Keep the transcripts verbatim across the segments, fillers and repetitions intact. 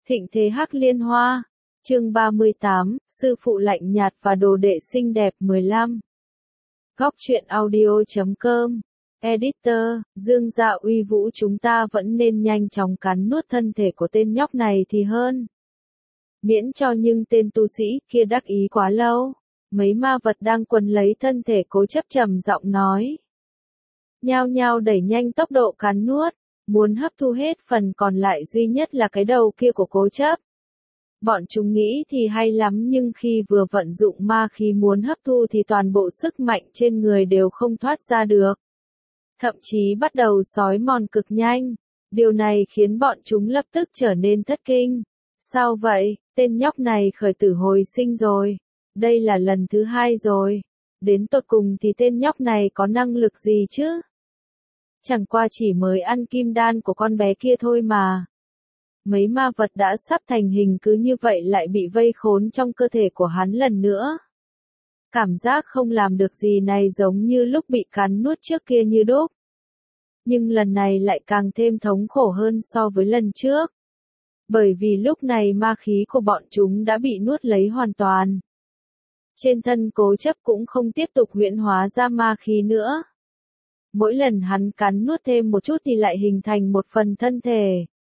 Thịnh thế Hắc Liên Hoa. Chương ba mươi tám, sư phụ lạnh nhạt và đồ đệ xinh đẹp mười lăm. Góc truyện audio chấm com. Editor, Dương Dạ uy vũ, chúng ta vẫn nên nhanh chóng cắn nuốt thân thể của tên nhóc này thì hơn. Miễn cho nhưng tên tu sĩ kia đắc ý quá lâu. Mấy ma vật đang quấn lấy thân thể Cố Chấp trầm giọng nói. Nhao nhao đẩy nhanh tốc độ cắn nuốt, muốn hấp thu hết phần còn lại duy nhất là cái đầu kia của Cố Chấp. Bọn chúng nghĩ thì hay lắm nhưng khi vừa vận dụng ma khí muốn hấp thu thì toàn bộ sức mạnh trên người đều không thoát ra được. Thậm chí bắt đầu xói mòn cực nhanh. Điều này khiến bọn chúng lập tức trở nên thất kinh. Sao vậy, tên nhóc này khởi tử hồi sinh rồi. Đây là lần thứ hai rồi. Đến tột cùng thì tên nhóc này có năng lực gì chứ? Chẳng qua chỉ mới ăn kim đan của con bé kia thôi mà. Mấy ma vật đã sắp thành hình cứ như vậy lại bị vây khốn trong cơ thể của hắn lần nữa. Cảm giác không làm được gì này giống như lúc bị cắn nuốt trước kia như đúc. Nhưng lần này lại càng thêm thống khổ hơn so với lần trước. Bởi vì lúc này ma khí của bọn chúng đã bị nuốt lấy hoàn toàn. Trên thân Cố Chấp cũng không tiếp tục huyễn hóa ra ma khí nữa. Mỗi lần hắn cắn nuốt thêm một chút thì lại hình thành một phần thân thể.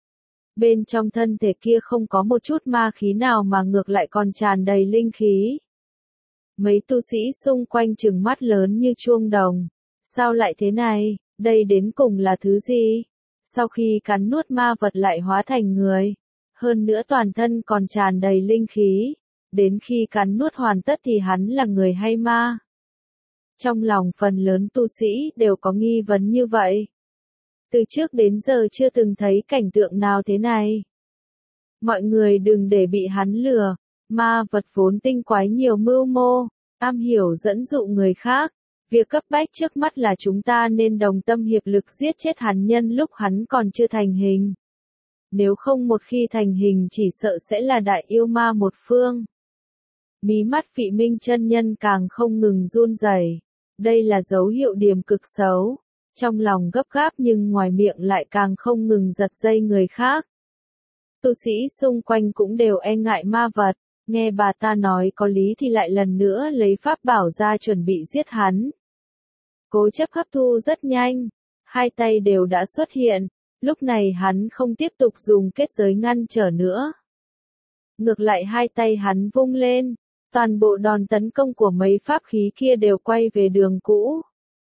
Bên trong thân thể kia không có một chút ma khí nào mà ngược lại còn tràn đầy linh khí. Mấy tu sĩ xung quanh trừng mắt lớn như chuông đồng. Sao lại thế này, đây đến cùng là thứ gì? Sau khi cắn nuốt ma vật lại hóa thành người. Hơn nữa toàn thân còn tràn đầy linh khí. Đến khi cắn nuốt hoàn tất thì hắn là người hay ma? Trong lòng phần lớn tu sĩ đều có nghi vấn như vậy. Từ trước đến giờ chưa từng thấy cảnh tượng nào thế này. Mọi người đừng để bị hắn lừa, ma vật vốn tinh quái nhiều mưu mô, am hiểu dẫn dụ người khác. Việc cấp bách trước mắt là chúng ta nên đồng tâm hiệp lực giết chết hắn nhân lúc hắn còn chưa thành hình. Nếu không một khi thành hình chỉ sợ sẽ là đại yêu ma một phương. Mí mắt Phị Minh chân nhân càng không ngừng run rẩy. Đây là dấu hiệu điểm cực xấu. Trong lòng gấp gáp nhưng ngoài miệng lại càng không ngừng giật dây người khác. Tu sĩ xung quanh cũng đều e ngại ma vật, nghe bà ta nói có lý thì lại lần nữa lấy pháp bảo ra chuẩn bị giết hắn. Cố Chấp hấp thu rất nhanh, hai tay đều đã xuất hiện, lúc này hắn không tiếp tục dùng kết giới ngăn trở nữa. Ngược lại hai tay hắn vung lên, toàn bộ đòn tấn công của mấy pháp khí kia đều quay về đường cũ.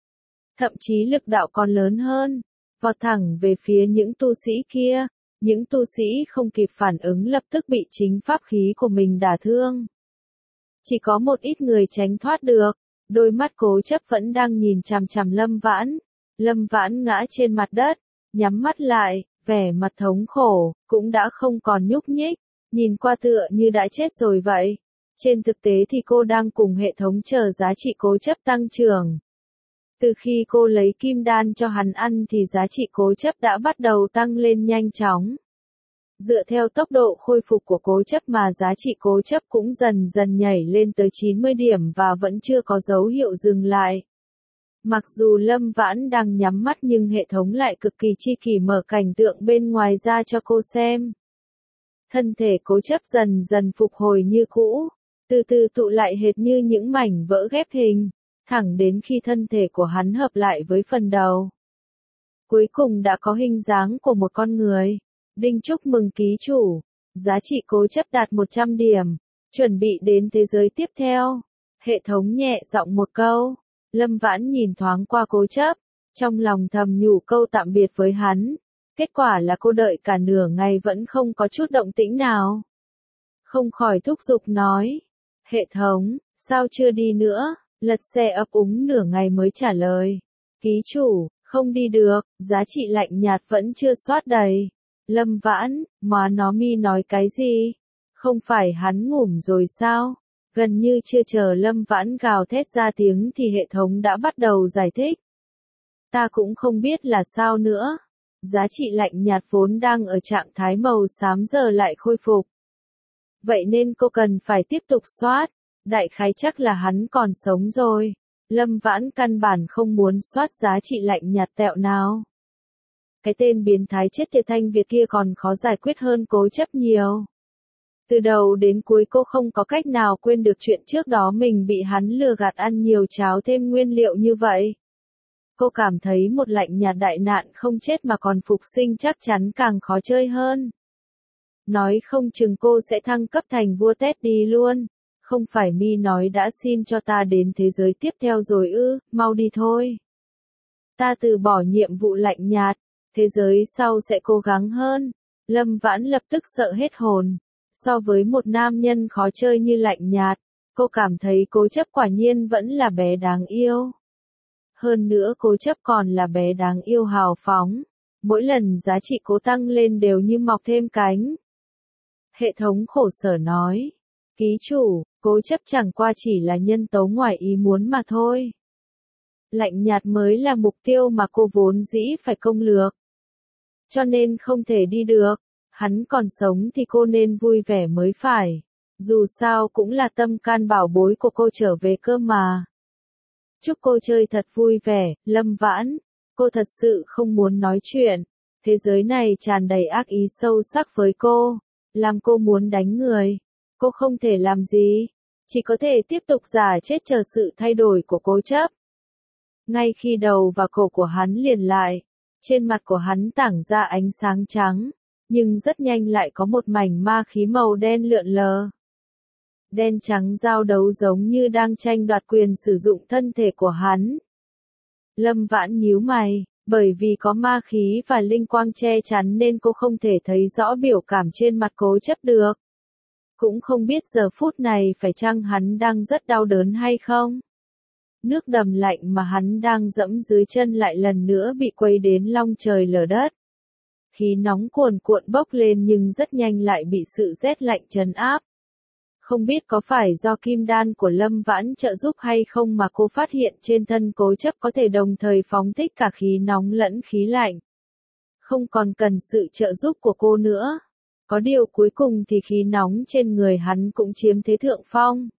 Thậm chí lực đạo còn lớn hơn, vọt thẳng về phía những tu sĩ kia, những tu sĩ không kịp phản ứng lập tức bị chính pháp khí của mình đả thương. Chỉ có một ít người tránh thoát được, đôi mắt Cố Chấp vẫn đang nhìn chằm chằm Lâm Vãn. Lâm Vãn ngã trên mặt đất, nhắm mắt lại, vẻ mặt thống khổ, cũng đã không còn nhúc nhích, nhìn qua tựa như đã chết rồi vậy. Trên thực tế thì cô đang cùng hệ thống chờ giá trị Cố Chấp tăng trưởng. Từ khi cô lấy kim đan cho hắn ăn thì giá trị Cố Chấp đã bắt đầu tăng lên nhanh chóng. Dựa theo tốc độ khôi phục của Cố Chấp mà giá trị Cố Chấp cũng dần dần nhảy lên tới chín mươi điểm và vẫn chưa có dấu hiệu dừng lại. Mặc dù Lâm Vãn đang nhắm mắt nhưng hệ thống lại cực kỳ chi kỷ mở cảnh tượng bên ngoài ra cho cô xem. Thân thể Cố Chấp dần dần phục hồi như cũ, từ từ tụ lại hệt như những mảnh vỡ ghép hình. Thẳng đến khi thân thể của hắn hợp lại với phần đầu. Cuối cùng đã có hình dáng của một con người. Đinh chúc mừng ký chủ. Giá trị Cố Chấp đạt một trăm điểm. Chuẩn bị đến thế giới tiếp theo. Hệ thống nhẹ giọng một câu. Lâm Vãn nhìn thoáng qua Cố Chấp. Trong lòng thầm nhủ câu tạm biệt với hắn. Kết quả là cô đợi cả nửa ngày vẫn không có chút động tĩnh nào. Không khỏi thúc giục nói. Hệ thống, sao chưa đi nữa? Lật xe ấp úng nửa ngày mới trả lời. Ký chủ, không đi được, giá trị lạnh nhạt vẫn chưa soát đầy. Lâm Vãn, má nó mi nói cái gì? Không phải hắn ngủm rồi sao? Gần như chưa chờ Lâm Vãn gào thét ra tiếng thì hệ thống đã bắt đầu giải thích. Ta cũng không biết là sao nữa. Giá trị lạnh nhạt vốn đang ở trạng thái màu xám giờ lại khôi phục. Vậy nên cô cần phải tiếp tục soát. Đại khái chắc là hắn còn sống rồi. Lâm Vãn căn bản không muốn soát giá trị lạnh nhạt tẹo nào. cái tên biến thái chết tiệt Thanh Việt kia còn khó giải quyết hơn Cố Chấp nhiều. Từ đầu đến cuối cô không có cách nào quên được chuyện trước đó mình bị hắn lừa gạt ăn nhiều cháo thêm nguyên liệu như vậy. Cô cảm thấy một lạnh nhạt đại nạn không chết mà còn phục sinh chắc chắn càng khó chơi hơn. Nói không chừng cô sẽ thăng cấp thành vua Teddy luôn. Không phải Mi nói đã xin cho ta đến thế giới tiếp theo rồi ư, mau đi thôi. Ta từ bỏ nhiệm vụ lạnh nhạt, thế giới sau sẽ cố gắng hơn. Lâm Vãn lập tức sợ hết hồn. So với một nam nhân khó chơi như lạnh nhạt, cô cảm thấy Cố Chấp quả nhiên vẫn là bé đáng yêu. Hơn nữa Cố Chấp còn là bé đáng yêu hào phóng. Mỗi lần giá trị cố tăng lên đều như mọc thêm cánh. Hệ thống khổ sở nói. Ký chủ, Cố Chấp chẳng qua chỉ là nhân tố ngoài ý muốn mà thôi. Lạnh nhạt mới là mục tiêu mà cô vốn dĩ phải công lược. Cho nên không thể đi được. Hắn còn sống thì cô nên vui vẻ mới phải. Dù sao cũng là tâm can bảo bối của cô trở về cơ mà. Chúc cô chơi thật vui vẻ, Lâm Vãn. Cô thật sự không muốn nói chuyện. Thế giới này tràn đầy ác ý sâu sắc với cô. Làm cô muốn đánh người. Cô không thể làm gì. Chỉ có thể tiếp tục giả chết chờ sự thay đổi của Cố Chấp. Ngay khi đầu và cổ của hắn liền lại. Trên mặt của hắn tảng ra ánh sáng trắng. Nhưng rất nhanh lại có một mảnh ma khí màu đen lượn lờ. Đen trắng giao đấu giống như đang tranh đoạt quyền sử dụng thân thể của hắn. Lâm Vãn nhíu mày, bởi vì có ma khí và linh quang che chắn nên cô không thể thấy rõ biểu cảm trên mặt Cố Chấp được. Cũng không biết giờ phút này phải chăng hắn đang rất đau đớn hay không. Nước đầm lạnh mà hắn đang dẫm dưới chân lại lần nữa bị quấy đến long trời lở đất. Khí nóng cuồn cuộn bốc lên nhưng rất nhanh lại bị sự rét lạnh trấn áp. Không biết có phải do kim đan của Lâm Vãn trợ giúp hay không mà cô phát hiện trên thân Cố Chấp có thể đồng thời phóng thích cả khí nóng lẫn khí lạnh. Không còn cần sự trợ giúp của cô nữa. Có điều cuối cùng thì khí nóng trên người hắn cũng chiếm thế thượng phong.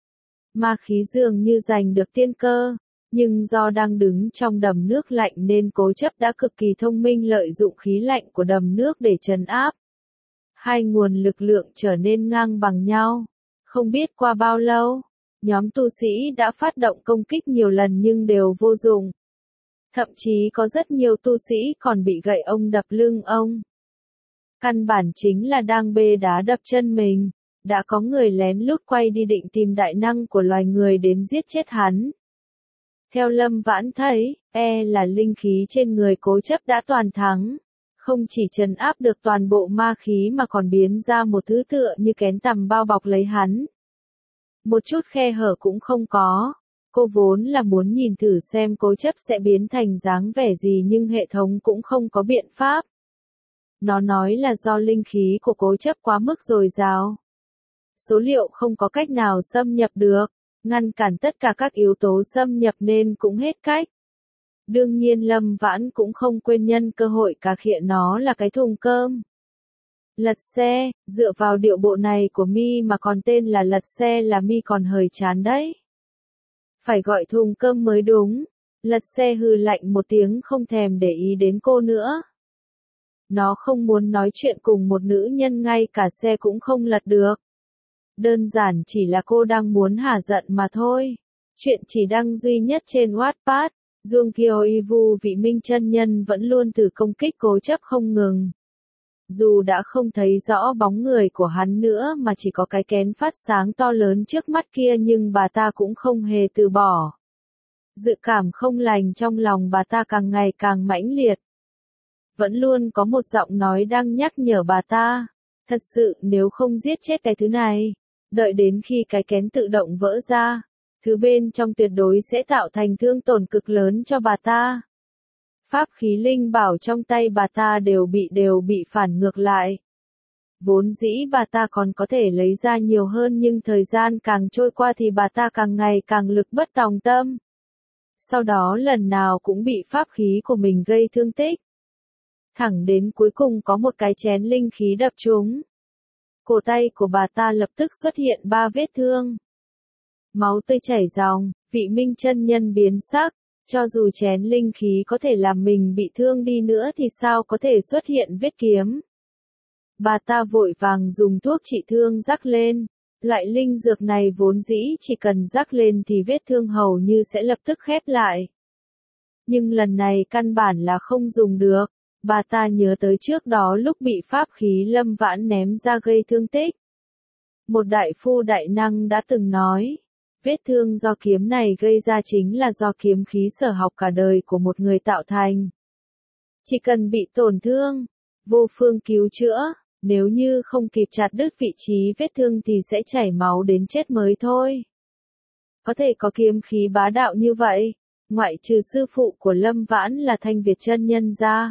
Ma khí dường như giành được tiên cơ. Nhưng do đang đứng trong đầm nước lạnh nên Cố Chấp đã cực kỳ thông minh lợi dụng khí lạnh của đầm nước để trấn áp. Hai nguồn lực lượng trở nên ngang bằng nhau. Không biết qua bao lâu, nhóm tu sĩ đã phát động công kích nhiều lần nhưng đều vô dụng. Thậm chí có rất nhiều tu sĩ còn bị gậy ông đập lưng ông. Căn bản chính là đang bê đá đập chân mình. Đã có người lén lút quay đi định tìm đại năng của loài người đến giết chết hắn. Theo Lâm Vãn thấy, e là linh khí trên người Cố Chấp đã toàn thắng. Không chỉ trấn áp được toàn bộ ma khí mà còn biến ra một thứ tựa như kén tằm bao bọc lấy hắn. Một chút khe hở cũng không có. Cô vốn là muốn nhìn thử xem Cố Chấp sẽ biến thành dáng vẻ gì nhưng hệ thống cũng không có biện pháp. Nó nói là do linh khí của Cố Chấp quá mức dồi dào. Số liệu không có cách nào xâm nhập được. Ngăn cản tất cả các yếu tố xâm nhập nên cũng hết cách. Đương nhiên Lâm Vãn cũng không quên nhân cơ hội cà khịa nó là cái thùng cơm. Lật xe, dựa vào điệu bộ này của Mi mà còn tên là lật xe là Mi còn hơi chán đấy. Phải gọi thùng cơm mới đúng. Lật xe hừ lạnh một tiếng không thèm để ý đến cô nữa. Nó không muốn nói chuyện cùng một nữ nhân ngay cả xe cũng không lật được. Đơn giản chỉ là cô đang muốn hả giận mà thôi. Chuyện chỉ đăng duy nhất trên Wattpad, Dung Kyoivu vị minh chân nhân vẫn luôn thử công kích Cố Chấp không ngừng. Dù đã không thấy rõ bóng người của hắn nữa mà chỉ có cái kén phát sáng to lớn trước mắt kia nhưng bà ta cũng không hề từ bỏ. Dự cảm không lành trong lòng bà ta càng ngày càng mãnh liệt. Vẫn luôn có một giọng nói đang nhắc nhở bà ta. Thật sự nếu không giết chết cái thứ này, đợi đến khi cái kén tự động vỡ ra, thứ bên trong tuyệt đối sẽ tạo thành thương tổn cực lớn cho bà ta. Pháp khí linh bảo trong tay bà ta đều bị đều bị phản ngược lại. Vốn dĩ bà ta còn có thể lấy ra nhiều hơn nhưng thời gian càng trôi qua thì bà ta càng ngày càng lực bất tòng tâm. Sau đó lần nào cũng bị pháp khí của mình gây thương tích. Thẳng đến cuối cùng có một cái chén linh khí đập trúng. Cổ tay của bà ta lập tức xuất hiện ba vết thương. Máu tươi chảy ròng, vị minh chân nhân biến sắc. Cho dù chén linh khí có thể làm mình bị thương đi nữa thì sao có thể xuất hiện vết kiếm. Bà ta vội vàng dùng thuốc trị thương rắc lên. Loại linh dược này vốn dĩ chỉ cần rắc lên thì vết thương hầu như sẽ lập tức khép lại. Nhưng lần này căn bản là không dùng được. Bà ta nhớ tới trước đó lúc bị pháp khí Lâm Vãn ném ra gây thương tích. Một đại phu đại năng đã từng nói, vết thương do kiếm này gây ra chính là do kiếm khí sở học cả đời của một người tạo thành. Chỉ cần bị tổn thương, vô phương cứu chữa, nếu như không kịp chặt đứt vị trí vết thương thì sẽ chảy máu đến chết mới thôi. Có thể có kiếm khí bá đạo như vậy, ngoại trừ sư phụ của Lâm Vãn là Thanh Việt chân nhân ra.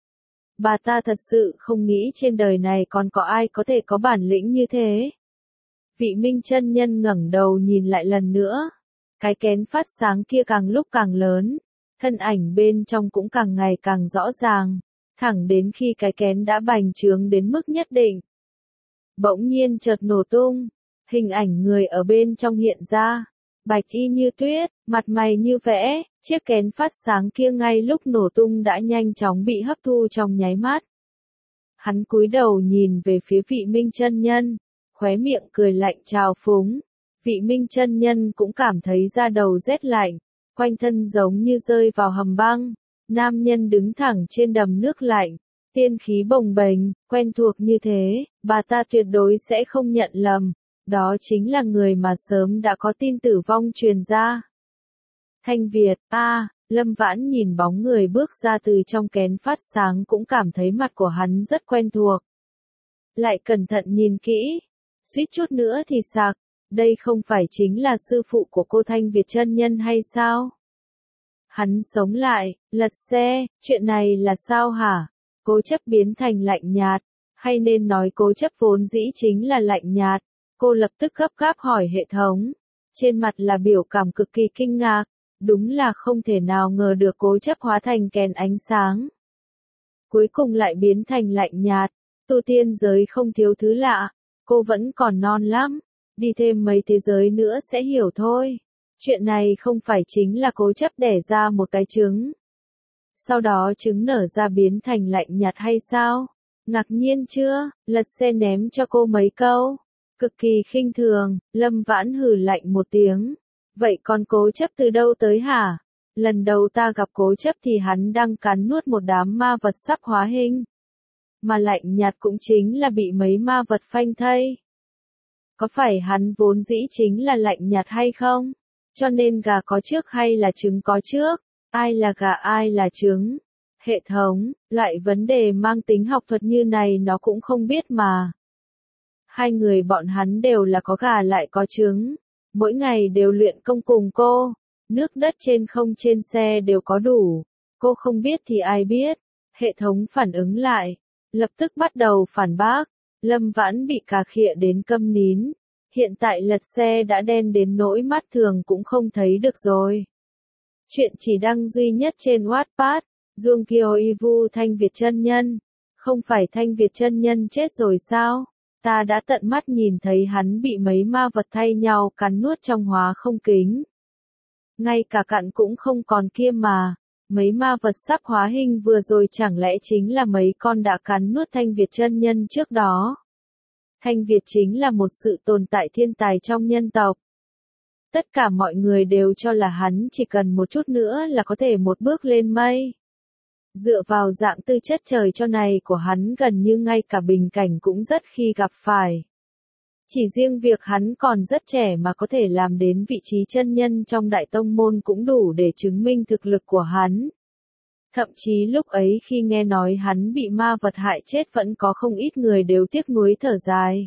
Bà ta thật sự không nghĩ trên đời này còn có ai có thể có bản lĩnh như thế. Vị Minh chân nhân ngẩng đầu nhìn lại lần nữa. Cái kén phát sáng kia càng lúc càng lớn. Thân ảnh bên trong cũng càng ngày càng rõ ràng. Thẳng đến khi cái kén đã bành trướng đến mức nhất định. Bỗng nhiên chợt nổ tung. Hình ảnh người ở bên trong hiện ra. Bạch y như tuyết, mặt mày như vẽ. Chiếc kén phát sáng kia ngay lúc nổ tung đã nhanh chóng bị hấp thu trong nháy mắt. Hắn cúi đầu nhìn về phía vị Minh chân nhân. Khóe miệng cười lạnh trào phúng. Vị Minh chân nhân cũng cảm thấy da đầu rét lạnh, quanh thân giống như rơi vào hầm băng. Nam nhân đứng thẳng trên đầm nước lạnh, tiên khí bồng bềnh, quen thuộc như thế, bà ta tuyệt đối sẽ không nhận lầm. Đó chính là người mà sớm đã có tin tử vong truyền ra. Thanh Việt, a, à, Lâm Vãn nhìn bóng người bước ra từ trong kén phát sáng cũng cảm thấy mặt của hắn rất quen thuộc. Lại cẩn thận nhìn kỹ. Suýt chút nữa thì sặc, đây không phải chính là sư phụ của cô Thanh Việt chân nhân hay sao? Hắn sống lại, lật xe, chuyện này là sao hả? Cố chấp biến thành lạnh nhạt, hay nên nói cố chấp vốn dĩ chính là lạnh nhạt. Cô lập tức gấp gáp hỏi hệ thống. Trên mặt là biểu cảm cực kỳ kinh ngạc, đúng là không thể nào ngờ được cố chấp hóa thành kèn ánh sáng. Cuối cùng lại biến thành lạnh nhạt, tu tiên giới không thiếu thứ lạ. Cô vẫn còn non lắm, đi thêm mấy thế giới nữa sẽ hiểu thôi. Chuyện này không phải chính là cố chấp đẻ ra một cái trứng. Sau đó trứng nở ra biến thành lạnh nhạt hay sao? Ngạc nhiên chưa? Lật xe ném cho cô mấy câu. Cực kỳ khinh thường, Lâm Vãn hừ lạnh một tiếng. Vậy còn cố chấp từ đâu tới hả? Lần đầu ta gặp cố chấp thì hắn đang cắn nuốt một đám ma vật sắp hóa hình. Mà lạnh nhạt cũng chính là bị mấy ma vật phanh thây. Có phải hắn vốn dĩ chính là lạnh nhạt hay không? Cho nên gà có trước hay là trứng có trước? Ai là gà ai là trứng? Hệ thống, loại vấn đề mang tính học thuật như này nó cũng không biết mà. Hai người bọn hắn đều là có gà lại có trứng. Mỗi ngày đều luyện công cùng cô. Nước đất trên không trên xe đều có đủ. Cô không biết thì ai biết. Hệ thống phản ứng lại. Lập tức bắt đầu phản bác. Lâm Vãn bị cà khịa đến câm nín. Hiện tại lật xe đã đen đến nỗi mắt thường cũng không thấy được rồi. Chuyện chỉ đăng duy nhất trên Wattpad. Dung Kiều Ivu Thanh Việt chân nhân. Không phải Thanh Việt chân nhân chết rồi sao? Ta đã tận mắt nhìn thấy hắn bị mấy ma vật thay nhau cắn nuốt trong hóa không kính. Ngay cả cặn cũng không còn kia mà. Mấy ma vật sắp hóa hình vừa rồi chẳng lẽ chính là mấy con đã cắn nuốt Thanh Việt chân nhân trước đó. Thanh Việt chính là một sự tồn tại thiên tài trong nhân tộc. Tất cả mọi người đều cho là hắn chỉ cần một chút nữa là có thể một bước lên mây. Dựa vào dạng tư chất trời cho này của hắn gần như ngay cả bình cảnh cũng rất khi gặp phải. Chỉ riêng việc hắn còn rất trẻ mà có thể làm đến vị trí chân nhân trong đại tông môn cũng đủ để chứng minh thực lực của hắn. Thậm chí lúc ấy khi nghe nói hắn bị ma vật hại chết vẫn có không ít người đều tiếc nuối thở dài.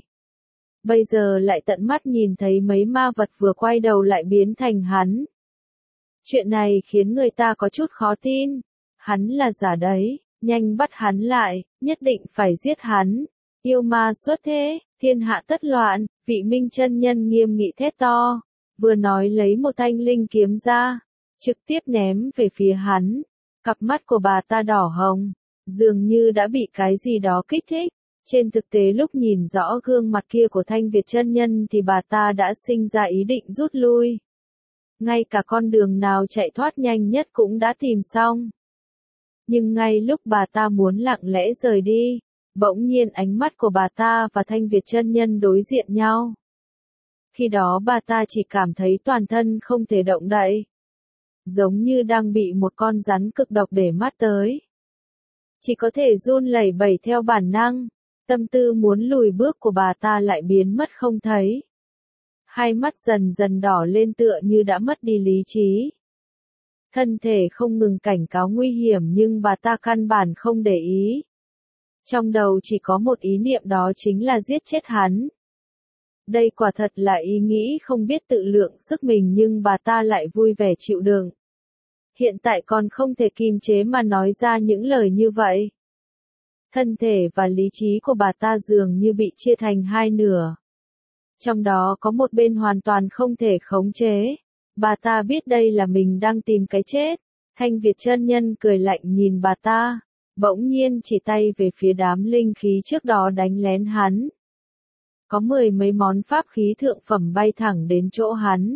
Bây giờ lại tận mắt nhìn thấy mấy ma vật vừa quay đầu lại biến thành hắn. Chuyện này khiến người ta có chút khó tin. Hắn là giả đấy, nhanh bắt hắn lại, nhất định phải giết hắn. Yêu ma xuất thế, thiên hạ tất loạn, vị Minh chân nhân nghiêm nghị thét to. Vừa nói lấy một thanh linh kiếm ra, trực tiếp ném về phía hắn. Cặp mắt của bà ta đỏ hồng, dường như đã bị cái gì đó kích thích. Trên thực tế lúc nhìn rõ gương mặt kia của Thanh Việt chân nhân thì bà ta đã sinh ra ý định rút lui. ngay cả con đường nào chạy thoát nhanh nhất cũng đã tìm xong. Nhưng ngay lúc bà ta muốn lặng lẽ rời đi, bỗng nhiên ánh mắt của bà ta và Thanh Việt chân nhân đối diện nhau. Khi đó bà ta chỉ cảm thấy toàn thân không thể động đậy, giống như đang bị một con rắn cực độc để mắt tới. Chỉ có thể run lẩy bẩy theo bản năng, tâm tư muốn lùi bước của bà ta lại biến mất không thấy. Hai mắt dần dần đỏ lên tựa như đã mất đi lý trí. Thân thể không ngừng cảnh cáo nguy hiểm nhưng bà ta căn bản không để ý. Trong đầu chỉ có một ý niệm, đó chính là giết chết hắn. Đây quả thật là ý nghĩ không biết tự lượng sức mình nhưng bà ta lại vui vẻ chịu đựng. Hiện tại còn không thể kiềm chế mà nói ra những lời như vậy. Thân thể và lý trí của bà ta dường như bị chia thành hai nửa. Trong đó có một bên hoàn toàn không thể khống chế. Bà ta biết đây là mình đang tìm cái chết. Thanh Việt chân nhân cười lạnh nhìn bà ta, bỗng nhiên chỉ tay về phía đám linh khí trước đó đánh lén hắn. Có mười mấy món pháp khí thượng phẩm bay thẳng đến chỗ hắn.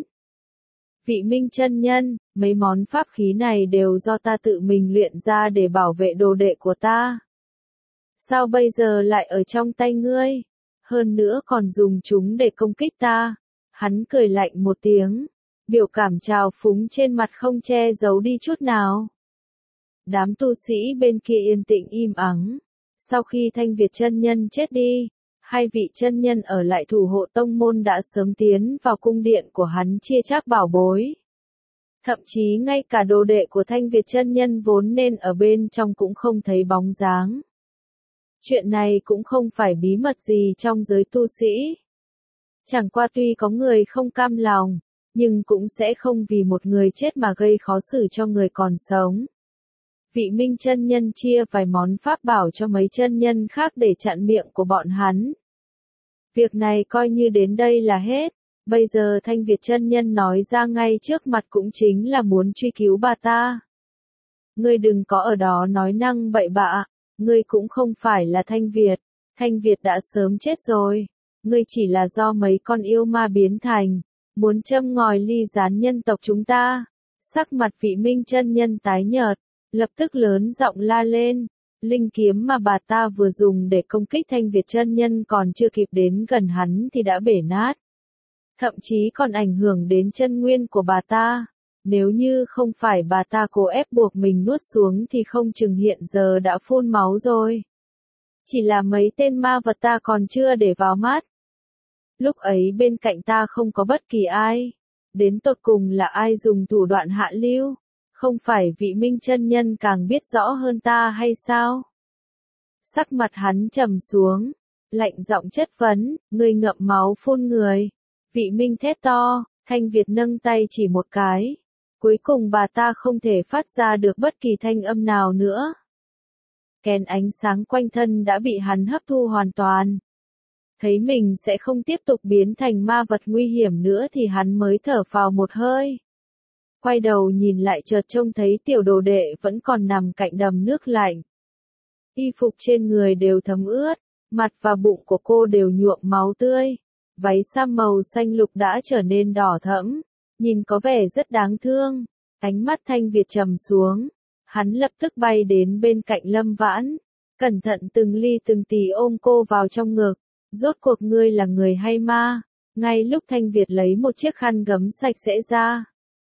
Vị Minh chân nhân, mấy món pháp khí này đều do ta tự mình luyện ra để bảo vệ đồ đệ của ta. Sao bây giờ lại ở trong tay ngươi? Hơn nữa còn dùng chúng để công kích ta. Hắn cười lạnh một tiếng, biểu cảm trào phúng trên mặt không che giấu đi chút nào. Đám tu sĩ bên kia yên tĩnh im ắng. Sau khi Thanh Việt chân nhân chết đi, hai vị chân nhân ở lại thủ hộ tông môn đã sớm tiến vào cung điện của hắn chia chác bảo bối. Thậm chí ngay cả đồ đệ của Thanh Việt chân nhân vốn nên ở bên trong cũng không thấy bóng dáng. Chuyện này cũng không phải bí mật gì trong giới tu sĩ. Chẳng qua tuy có người không cam lòng, nhưng cũng sẽ không vì một người chết mà gây khó xử cho người còn sống. Vị Minh chân nhân chia vài món pháp bảo cho mấy chân nhân khác để chặn miệng của bọn hắn. Việc này coi như đến đây là hết. Bây giờ Thanh Việt chân nhân nói ra ngay trước mặt cũng chính là muốn truy cứu bà ta. Ngươi đừng có ở đó nói năng bậy bạ. Ngươi cũng không phải là Thanh Việt. Thanh Việt đã sớm chết rồi. Ngươi chỉ là do mấy con yêu ma biến thành, muốn châm ngòi ly gián nhân tộc chúng ta. Sắc mặt vị Minh chân nhân tái nhợt, lập tức lớn giọng la lên. Linh kiếm mà bà ta vừa dùng để công kích Thanh Việt chân nhân còn chưa kịp đến gần hắn thì đã bể nát. Thậm chí còn ảnh hưởng đến chân nguyên của bà ta. Nếu như không phải bà ta cố ép buộc mình nuốt xuống thì không chừng hiện giờ đã phun máu rồi. Chỉ là mấy tên ma vật ta còn chưa để vào mắt. Lúc ấy bên cạnh ta không có bất kỳ ai. Đến tột cùng là ai dùng thủ đoạn hạ lưu? Không phải vị Minh chân nhân càng biết rõ hơn ta hay sao? Sắc mặt hắn trầm xuống, lạnh giọng chất vấn, ngươi ngậm máu phun người. Vị Minh thét to, Thanh Việt nâng tay chỉ một cái. Cuối cùng bà ta không thể phát ra được bất kỳ thanh âm nào nữa. Kèn ánh sáng quanh thân đã bị hắn hấp thu hoàn toàn. Thấy mình sẽ không tiếp tục biến thành ma vật nguy hiểm nữa thì hắn mới thở phào một hơi. Quay đầu nhìn lại chợt trông thấy tiểu đồ đệ vẫn còn nằm cạnh đầm nước lạnh. Y phục trên người đều thấm ướt, mặt và bụng của cô đều nhuộm máu tươi. Váy sa màu xanh lục đã trở nên đỏ thẫm, nhìn có vẻ rất đáng thương. Ánh mắt Thanh Việt trầm xuống, hắn lập tức bay đến bên cạnh Lâm Vãn, cẩn thận từng ly từng tí ôm cô vào trong ngực. Rốt cuộc ngươi là người hay ma? Ngay lúc Thanh Việt lấy một chiếc khăn gấm sạch sẽ ra,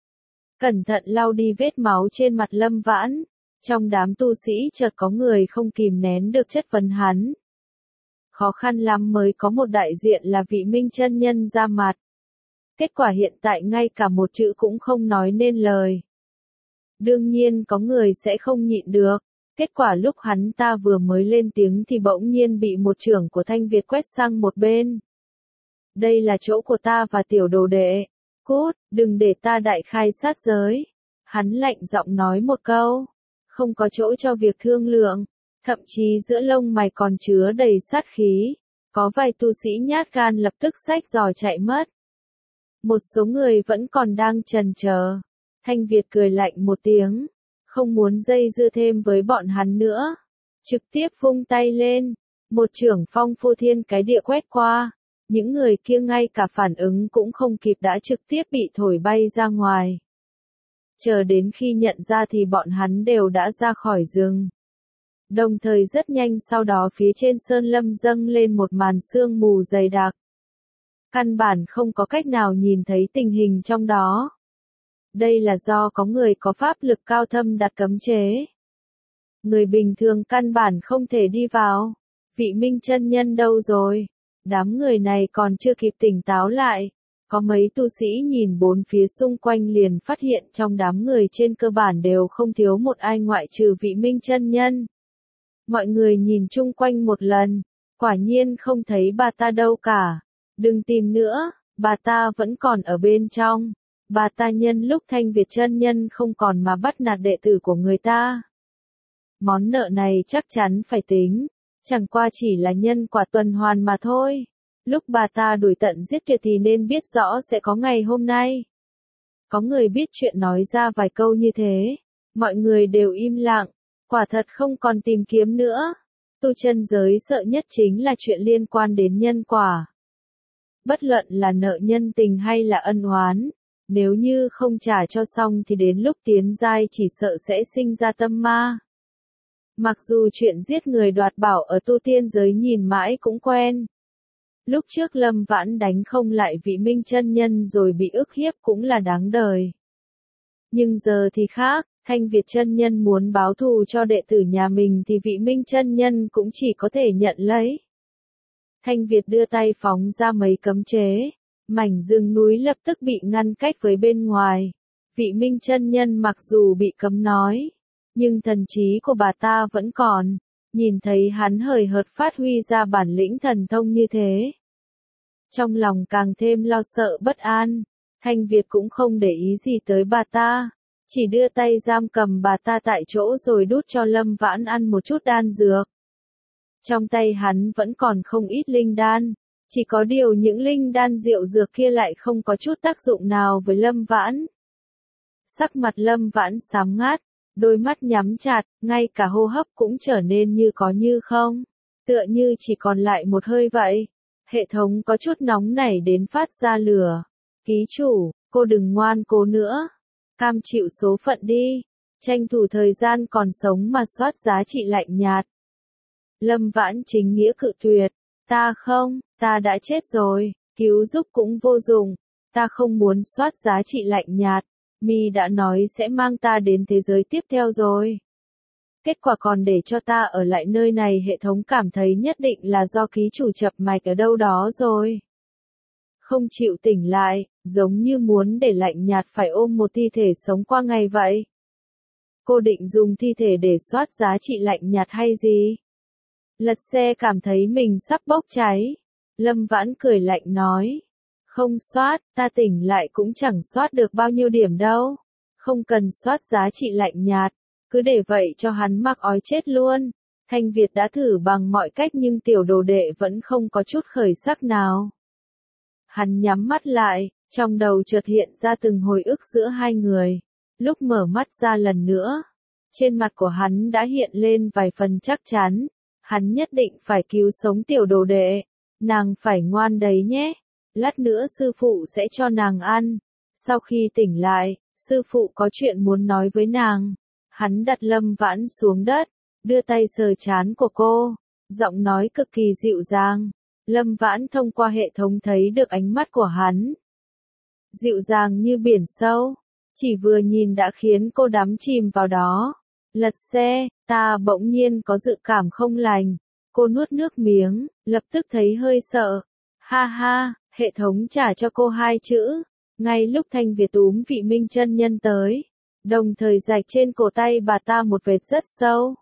cẩn thận lau đi vết máu trên mặt Lâm Vãn, trong đám tu sĩ chợt có người không kìm nén được chất vấn hắn. Khó khăn lắm mới có một đại diện là vị Minh chân nhân ra mặt. Kết quả hiện tại ngay cả một chữ cũng không nói nên lời. Đương nhiên có người sẽ không nhịn được. Kết quả lúc hắn ta vừa mới lên tiếng thì bỗng nhiên bị một trưởng của Thanh Việt quét sang một bên. Đây là chỗ của ta và tiểu đồ đệ. Cút, đừng để ta đại khai sát giới. Hắn lạnh giọng nói một câu. Không có chỗ cho việc thương lượng. Thậm chí giữa lông mày còn chứa đầy sát khí. Có vài tu sĩ nhát gan lập tức xách giò chạy mất. Một số người vẫn còn đang chần chờ. Thanh Việt cười lạnh một tiếng. Không muốn dây dưa thêm với bọn hắn nữa. Trực tiếp vung tay lên. Một chưởng phong phô thiên cái địa quét qua. Những người kia ngay cả phản ứng cũng không kịp đã trực tiếp bị thổi bay ra ngoài. Chờ đến khi nhận ra thì bọn hắn đều đã ra khỏi rừng. Đồng thời rất nhanh sau đó phía trên sơn lâm dâng lên một màn sương mù dày đặc. Căn bản không có cách nào nhìn thấy tình hình trong đó. Đây là do có người có pháp lực cao thâm đặt cấm chế. Người bình thường căn bản không thể đi vào. Vị Minh chân nhân đâu rồi? Đám người này còn chưa kịp tỉnh táo lại. Có mấy tu sĩ nhìn bốn phía xung quanh liền phát hiện trong đám người trên cơ bản đều không thiếu một ai ngoại trừ vị Minh chân nhân. Mọi người nhìn chung quanh một lần, quả nhiên không thấy bà ta đâu cả. Đừng tìm nữa, bà ta vẫn còn ở bên trong. Bà ta nhân lúc Thanh Việt chân nhân không còn mà bắt nạt đệ tử của người ta. Món nợ này chắc chắn phải tính, chẳng qua chỉ là nhân quả tuần hoàn mà thôi. Lúc bà ta đuổi tận giết tuyệt thì nên biết rõ sẽ có ngày hôm nay. Có người biết chuyện nói ra vài câu như thế, mọi người đều im lặng, quả thật không còn tìm kiếm nữa. Tu chân giới sợ nhất chính là chuyện liên quan đến nhân quả. Bất luận là nợ nhân tình hay là ân oán, nếu như không trả cho xong thì đến lúc tiến giai chỉ sợ sẽ sinh ra tâm ma. Mặc dù chuyện giết người đoạt bảo ở tu tiên giới nhìn mãi cũng quen. Lúc trước Lâm Vãn đánh không lại vị Minh chân nhân rồi bị ức hiếp cũng là đáng đời. Nhưng giờ thì khác, Thanh Việt chân nhân muốn báo thù cho đệ tử nhà mình thì vị Minh chân nhân cũng chỉ có thể nhận lấy. Thanh Việt đưa tay phóng ra mấy cấm chế, mảnh rừng núi lập tức bị ngăn cách với bên ngoài. Vị Minh chân nhân mặc dù bị cấm nói, nhưng thần trí của bà ta vẫn còn, nhìn thấy hắn hời hợt phát huy ra bản lĩnh thần thông như thế. Trong lòng càng thêm lo sợ bất an, Thanh Việt cũng không để ý gì tới bà ta, chỉ đưa tay giam cầm bà ta tại chỗ rồi đút cho Lâm Vãn ăn một chút đan dược. Trong tay hắn vẫn còn không ít linh đan, chỉ có điều những linh đan rượu dược kia lại không có chút tác dụng nào với Lâm Vãn. Sắc mặt Lâm Vãn xám ngát, đôi mắt nhắm chặt, ngay cả hô hấp cũng trở nên như có như không, tựa như chỉ còn lại một hơi vậy. Hệ thống có chút nóng nảy đến phát ra lửa. Ký chủ, cô đừng ngoan cố nữa. Cam chịu số phận đi. Tranh thủ thời gian còn sống mà soát giá trị lạnh nhạt. Lâm Vãn chính nghĩa cự tuyệt. Ta không, ta đã chết rồi, cứu giúp cũng vô dụng. Ta không muốn soát giá trị lạnh nhạt. Mi đã nói sẽ mang ta đến thế giới tiếp theo rồi. Kết quả còn để cho ta ở lại nơi này, hệ thống cảm thấy nhất định là do ký chủ chập mạch ở đâu đó rồi. Không chịu tỉnh lại, giống như muốn để lạnh nhạt phải ôm một thi thể sống qua ngày vậy. Cô định dùng thi thể để soát giá trị lạnh nhạt hay gì? Lật xe cảm thấy mình sắp bốc cháy. Lâm Vãn cười lạnh nói. Không soát, ta tỉnh lại cũng chẳng soát được bao nhiêu điểm đâu. Không cần soát giá trị lạnh nhạt. Cứ để vậy cho hắn mặc ói chết luôn. Thanh Việt đã thử bằng mọi cách nhưng tiểu đồ đệ vẫn không có chút khởi sắc nào. Hắn nhắm mắt lại, trong đầu chợt hiện ra từng hồi ức giữa hai người. Lúc mở mắt ra lần nữa, trên mặt của hắn đã hiện lên vài phần chắc chắn. Hắn nhất định phải cứu sống tiểu đồ đệ. Nàng phải ngoan đấy nhé. Lát nữa sư phụ sẽ cho nàng ăn. Sau khi tỉnh lại, sư phụ có chuyện muốn nói với nàng. Hắn đặt Lâm Vãn xuống đất, đưa tay sờ trán của cô, giọng nói cực kỳ dịu dàng. Lâm Vãn thông qua hệ thống thấy được ánh mắt của hắn. Dịu dàng như biển sâu, chỉ vừa nhìn đã khiến cô đắm chìm vào đó. Lật xe, ta bỗng nhiên có dự cảm không lành. Cô nuốt nước miếng, lập tức thấy hơi sợ. Ha ha, hệ thống trả cho cô hai chữ. Ngay lúc Thanh Việt túm vị Minh chân nhân tới, đồng thời rạch trên cổ tay bà ta một vệt rất sâu.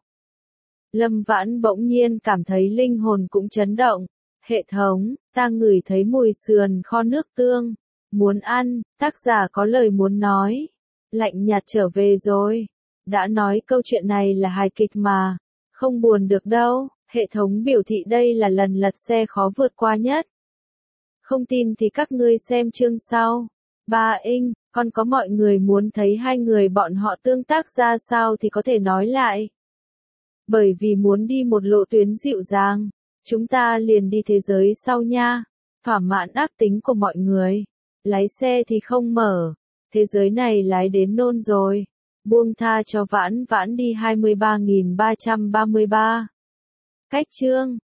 Lâm Vãn bỗng nhiên cảm thấy linh hồn cũng chấn động. Hệ thống, ta ngửi thấy mùi sườn kho nước tương. Muốn ăn, tác giả có lời muốn nói. Lạnh nhạt trở về rồi. Đã nói câu chuyện này là hài kịch mà. Không buồn được đâu. Hệ thống biểu thị đây là lần lật xe khó vượt qua nhất. Không tin thì các ngươi xem chương sau. Ba Inh, còn có mọi người muốn thấy hai người bọn họ tương tác ra sao thì có thể nói lại. Bởi vì muốn đi một lộ tuyến dịu dàng, chúng ta liền đi thế giới sau nha. Thỏa mãn ác tính của mọi người. Lái xe thì không mở. Thế giới này lái đến nôn rồi. Buông tha cho Vãn Vãn đi hai mươi ba nghìn ba trăm ba mươi ba. Cách chương